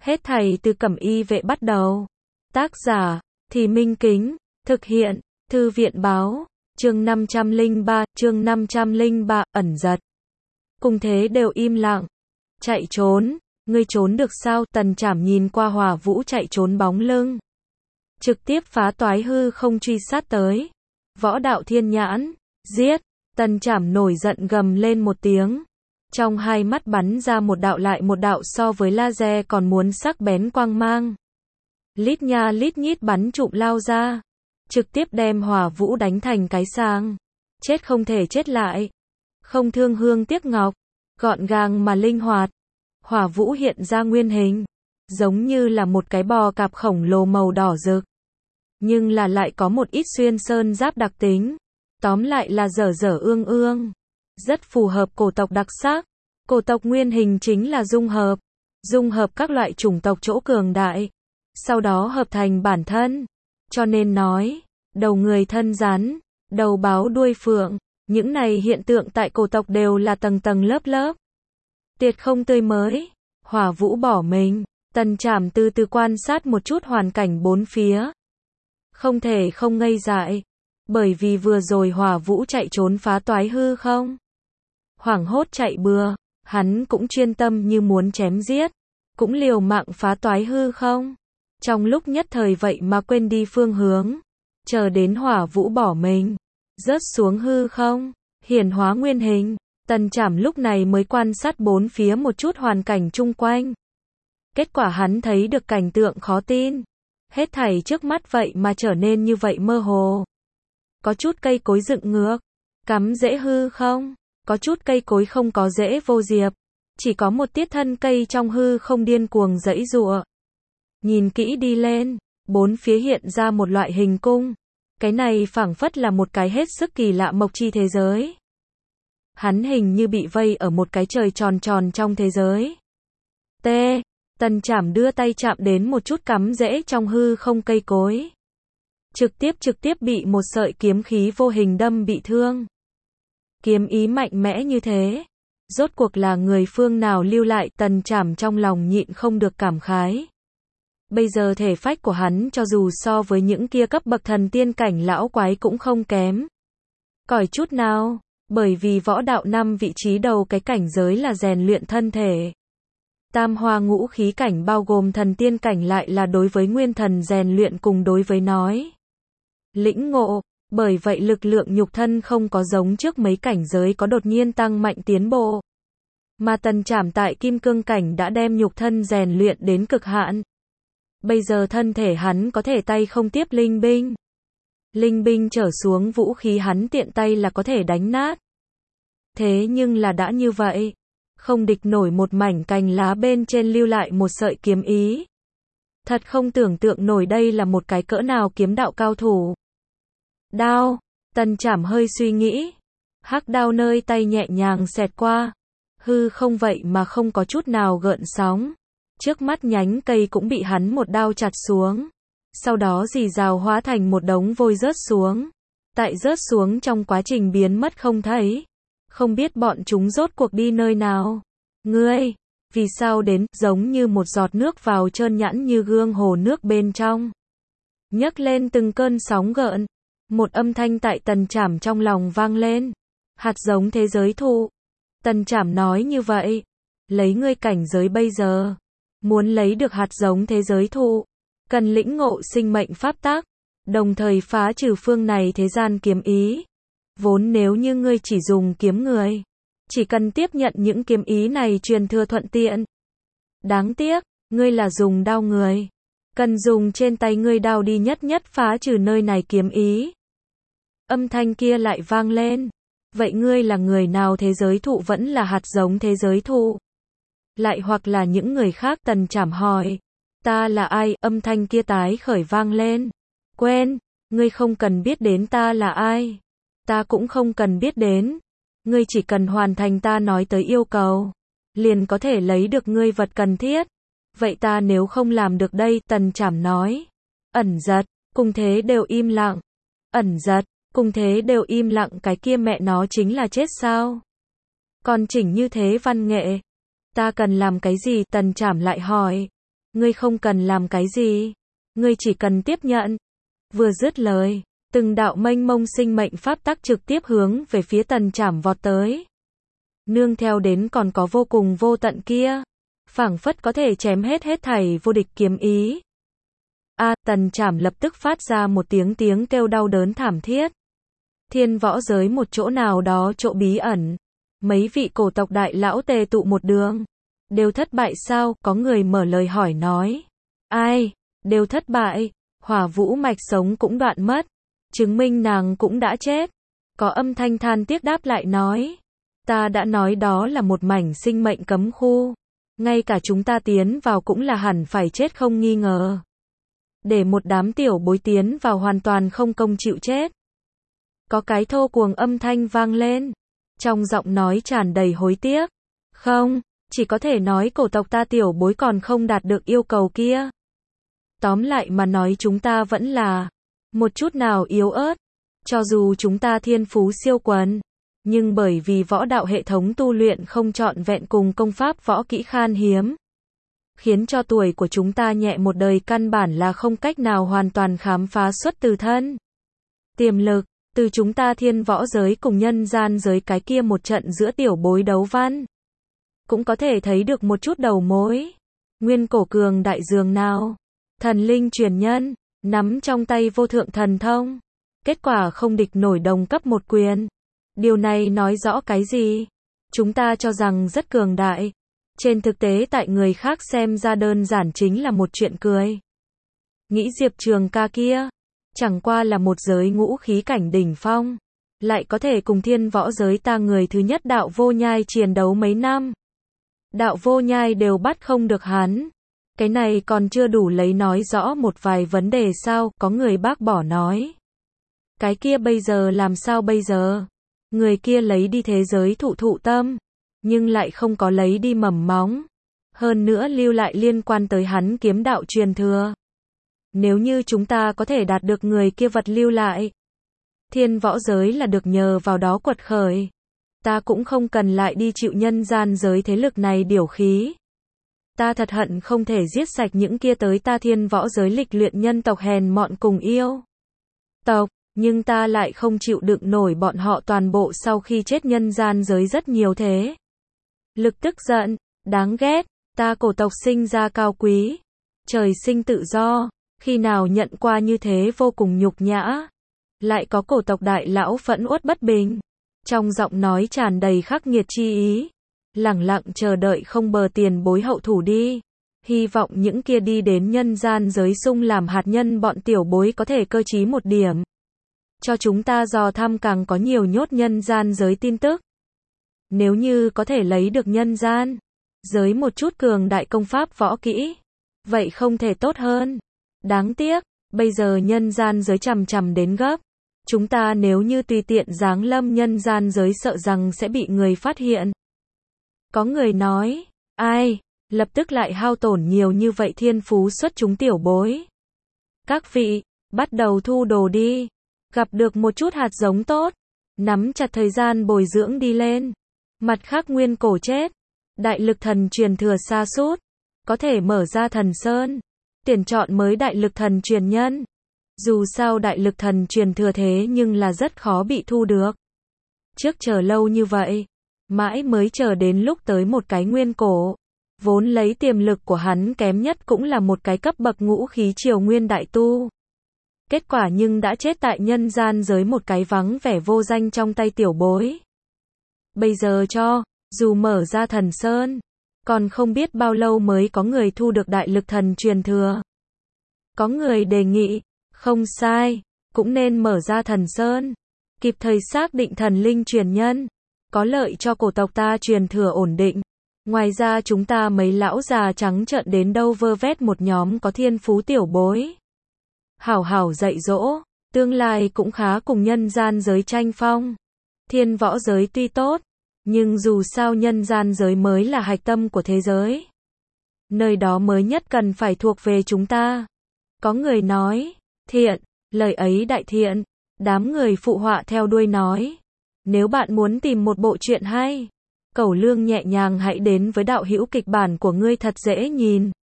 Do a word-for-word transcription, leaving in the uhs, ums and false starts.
Hết thảy từ Cẩm Y Vệ bắt đầu. Tác giả, Thì Minh Kính, thực hiện, Thư viện Báo, chương năm trăm lẻ ba, chương năm trăm lẻ ba, ẩn giật. Cùng thế đều im lặng. Chạy trốn, ngươi trốn được sao? Tần Trảm nhìn qua Hỏa Vũ chạy trốn bóng lưng. Trực tiếp phá toái hư không truy sát tới. Võ đạo thiên nhãn, giết, Tần Trảm nổi giận gầm lên một tiếng. Trong hai mắt bắn ra một đạo lại một đạo so với laser còn muốn sắc bén quang mang. Lít nha lít nhít bắn trụm lao ra. Trực tiếp đem Hỏa Vũ đánh thành cái sang. Chết không thể chết lại. Không thương hương tiếc ngọc. Gọn gàng mà linh hoạt. Hỏa Vũ hiện ra nguyên hình. Giống như là một cái bò cạp khổng lồ màu đỏ rực. Nhưng là lại có một ít xuyên sơn giáp đặc tính. Tóm lại là dở dở ương ương. Rất phù hợp cổ tộc đặc sắc. Cổ tộc nguyên hình chính là dung hợp. Dung hợp các loại chủng tộc chỗ cường đại. Sau đó hợp thành bản thân. Cho nên nói, đầu người thân rắn, đầu báo đuôi phượng. Những này hiện tượng tại cổ tộc đều là tầng tầng lớp lớp. Tiệt không tươi mới. Hỏa Vũ bỏ mình. Tần Trảm từ từ quan sát một chút hoàn cảnh bốn phía. Không thể không ngây dại. Bởi vì vừa rồi Hỏa Vũ chạy trốn phá toái hư không. Hoảng hốt chạy bừa. Hắn cũng chuyên tâm như muốn chém giết. Cũng liều mạng phá toái hư không. Trong lúc nhất thời vậy mà quên đi phương hướng. Chờ đến Hỏa Vũ bỏ mình. Rớt xuống hư không. Hiển hóa nguyên hình. Tần Trảm lúc này mới quan sát bốn phía một chút hoàn cảnh chung quanh. Kết quả hắn thấy được cảnh tượng khó tin. Hết thảy trước mắt vậy mà trở nên như vậy mơ hồ. Có chút cây cối dựng ngược. Cắm rễ hư không. Có chút cây cối không có rễ vô diệp. Chỉ có một tiết thân cây trong hư không điên cuồng giãy giụa. Nhìn kỹ đi lên. Bốn phía hiện ra một loại hình cung. Cái này phảng phất là một cái hết sức kỳ lạ mộc chi thế giới. Hắn hình như bị vây ở một cái trời tròn tròn trong thế giới. T. Tần Trảm đưa tay chạm đến một chút cắm rễ trong hư không cây cối. Trực tiếp trực tiếp bị một sợi kiếm khí vô hình đâm bị thương. Kiếm ý mạnh mẽ như thế. Rốt cuộc là người phương nào lưu lại? Tần Trảm trong lòng nhịn không được cảm khái. Bây giờ thể phách của hắn cho dù so với những kia cấp bậc thần tiên cảnh lão quái cũng không kém. Còi chút nào. Bởi vì võ đạo năm vị trí đầu cái cảnh giới là rèn luyện thân thể. Tam hoa ngũ khí cảnh bao gồm thần tiên cảnh lại là đối với nguyên thần rèn luyện cùng đối với nói. Lĩnh ngộ, bởi vậy lực lượng nhục thân không có giống trước mấy cảnh giới có đột nhiên tăng mạnh tiến bộ. Mà Tần Trảm tại kim cương cảnh đã đem nhục thân rèn luyện đến cực hạn. Bây giờ thân thể hắn có thể tay không tiếp linh binh. Linh binh trở xuống vũ khí hắn tiện tay là có thể đánh nát. Thế nhưng là đã như vậy. Không địch nổi một mảnh cành lá bên trên lưu lại một sợi kiếm ý. Thật không tưởng tượng nổi đây là một cái cỡ nào kiếm đạo cao thủ. Đao. Tần Trảm hơi suy nghĩ. Hắc đao nơi tay nhẹ nhàng xẹt qua. Hư không vậy mà không có chút nào gợn sóng. Trước mắt nhánh cây cũng bị hắn một đao chặt xuống. Sau đó rì rào hóa thành một đống vôi rớt xuống. Tại rớt xuống trong quá trình biến mất không thấy. Không biết bọn chúng rốt cuộc đi nơi nào. Ngươi, vì sao đến, giống như một giọt nước vào trơn nhẵn như gương hồ nước bên trong. Nhấc lên từng cơn sóng gợn. Một âm thanh tại Tần Trảm trong lòng vang lên. Hạt giống thế giới thụ. Tần Trảm nói như vậy. Lấy ngươi cảnh giới bây giờ. Muốn lấy được hạt giống thế giới thụ. Cần lĩnh ngộ sinh mệnh pháp tắc. Đồng thời phá trừ phương này thế gian kiếm ý. Vốn nếu như ngươi chỉ dùng kiếm người. Chỉ cần tiếp nhận những kiếm ý này truyền thừa thuận tiện. Đáng tiếc, ngươi là dùng đao người. Cần dùng trên tay ngươi đao đi nhất nhất phá trừ nơi này kiếm ý. Âm thanh kia lại vang lên. Vậy ngươi là người nào? Thế giới thụ vẫn là hạt giống thế giới thụ? Lại hoặc là những người khác? Tần Trảm hỏi. Ta là ai? Âm thanh kia tái khởi vang lên. Quên, ngươi không cần biết đến ta là ai. Ta cũng không cần biết đến. Ngươi chỉ cần hoàn thành ta nói tới yêu cầu. Liền có thể lấy được ngươi vật cần thiết. Vậy ta nếu không làm được đây? Tần Trảm nói. Ẩn giật, cùng thế đều im lặng. Ẩn giật, cùng thế đều im lặng. Cái kia mẹ nó chính là chết sao? Còn chỉnh như thế văn nghệ. Ta cần làm cái gì? Tần Trảm lại hỏi. Ngươi không cần làm cái gì. Ngươi chỉ cần tiếp nhận. Vừa dứt lời, từng đạo mênh mông sinh mệnh pháp tắc trực tiếp hướng về phía Tần Trảm vọt tới. Nương theo đến còn có vô cùng vô tận kia. Phảng phất có thể chém hết hết thảy vô địch kiếm ý. A, Tần Trảm lập tức phát ra một tiếng tiếng kêu đau đớn thảm thiết. Thiên võ giới một chỗ nào đó chỗ bí ẩn. Mấy vị cổ tộc đại lão tề tụ một đường. Đều thất bại sao? Có người mở lời hỏi nói. Ai? Đều thất bại. Hỏa Vũ mạch sống cũng đoạn mất. Chứng minh nàng cũng đã chết. Có âm thanh than tiếc đáp lại nói. Ta đã nói đó là một mảnh sinh mệnh cấm khu. Ngay cả chúng ta tiến vào cũng là hẳn phải chết không nghi ngờ. Để một đám tiểu bối tiến vào hoàn toàn không công chịu chết. Có cái thô cuồng âm thanh vang lên. Trong giọng nói tràn đầy hối tiếc. Không, chỉ có thể nói cổ tộc ta tiểu bối còn không đạt được yêu cầu kia. Tóm lại mà nói chúng ta vẫn là một chút nào yếu ớt. Cho dù chúng ta thiên phú siêu quần. Nhưng bởi vì võ đạo hệ thống tu luyện không trọn vẹn cùng công pháp võ kỹ khan hiếm. Khiến cho tuổi của chúng ta nhẹ một đời căn bản là không cách nào hoàn toàn khám phá xuất từ thân. Tiềm lực, từ chúng ta thiên võ giới cùng nhân gian giới cái kia một trận giữa tiểu bối đấu văn. Cũng có thể thấy được một chút đầu mối. Nguyên cổ cường đại dường nào. Thần linh truyền nhân, nắm trong tay vô thượng thần thông. Kết quả không địch nổi đồng cấp một quyền. Điều này nói rõ cái gì? Chúng ta cho rằng rất cường đại. Trên thực tế tại người khác xem ra đơn giản chính là một chuyện cười. Nghĩ Diệp Trường ca kia, chẳng qua là một giới ngũ khí cảnh đỉnh phong. Lại có thể cùng thiên võ giới ta người thứ nhất đạo vô nhai chiến đấu mấy năm. Đạo vô nhai đều bắt không được hắn. Cái này còn chưa đủ lấy nói rõ một vài vấn đề sao, có người bác bỏ nói. Cái kia bây giờ làm sao bây giờ? Người kia lấy đi thế giới thụ thụ tâm, nhưng lại không có lấy đi mầm móng. Hơn nữa lưu lại liên quan tới hắn kiếm đạo truyền thừa. Nếu như chúng ta có thể đạt được người kia vật lưu lại, thiên võ giới là được nhờ vào đó quật khởi. Ta cũng không cần lại đi chịu nhân gian giới thế lực này điều khí. Ta thật hận không thể giết sạch những kia tới ta thiên võ giới lịch luyện nhân tộc hèn mọn cùng yêu tộc. Nhưng ta lại không chịu đựng nổi bọn họ toàn bộ sau khi chết nhân gian giới rất nhiều thế. Lực tức giận, đáng ghét, ta cổ tộc sinh ra cao quý, trời sinh tự do, khi nào nhận qua như thế vô cùng nhục nhã. Lại có cổ tộc đại lão phẫn uất bất bình, trong giọng nói tràn đầy khắc nghiệt chi ý, lẳng lặng chờ đợi không bờ tiền bối hậu thủ đi. Hy vọng những kia đi đến nhân gian giới sung làm hạt nhân bọn tiểu bối có thể cơ trí một điểm. Cho chúng ta dò thăm càng có nhiều nhốt nhân gian giới tin tức. Nếu như có thể lấy được nhân gian giới một chút cường đại công pháp võ kỹ, vậy không thể tốt hơn. Đáng tiếc, bây giờ nhân gian giới chằm chằm đến gấp. Chúng ta nếu như tùy tiện giáng lâm nhân gian giới sợ rằng sẽ bị người phát hiện. Có người nói, ai, lập tức lại hao tổn nhiều như vậy thiên phú xuất chúng tiểu bối. Các vị, bắt đầu thu đồ đi. Gặp được một chút hạt giống tốt, nắm chặt thời gian bồi dưỡng đi lên. Mặt khác nguyên cổ chết, đại lực thần truyền thừa sa sút, có thể mở ra thần sơn, tuyển chọn mới đại lực thần truyền nhân. Dù sao đại lực thần truyền thừa thế nhưng là rất khó bị thu được. Trước chờ lâu như vậy, mãi mới chờ đến lúc tới một cái nguyên cổ. Vốn lấy tiềm lực của hắn kém nhất cũng là một cái cấp bậc ngũ khí triều nguyên đại tu. Kết quả nhưng đã chết tại nhân gian giới một cái vắng vẻ vô danh trong tay tiểu bối. Bây giờ cho, dù mở ra thần sơn, còn không biết bao lâu mới có người thu được đại lực thần truyền thừa. Có người đề nghị, không sai, cũng nên mở ra thần sơn, kịp thời xác định thần linh truyền nhân, có lợi cho cổ tộc ta truyền thừa ổn định. Ngoài ra chúng ta mấy lão già trắng trợn đến đâu vơ vét một nhóm có thiên phú tiểu bối. Hảo hảo dạy dỗ, tương lai cũng khá cùng nhân gian giới tranh phong. Thiên võ giới tuy tốt, nhưng dù sao nhân gian giới mới là hạch tâm của thế giới. Nơi đó mới nhất cần phải thuộc về chúng ta. Có người nói, thiện, lời ấy đại thiện. Đám người phụ họa theo đuôi nói, nếu bạn muốn tìm một bộ truyện hay, cẩu lương nhẹ nhàng hãy đến với đạo hữu kịch bản của ngươi thật dễ nhìn.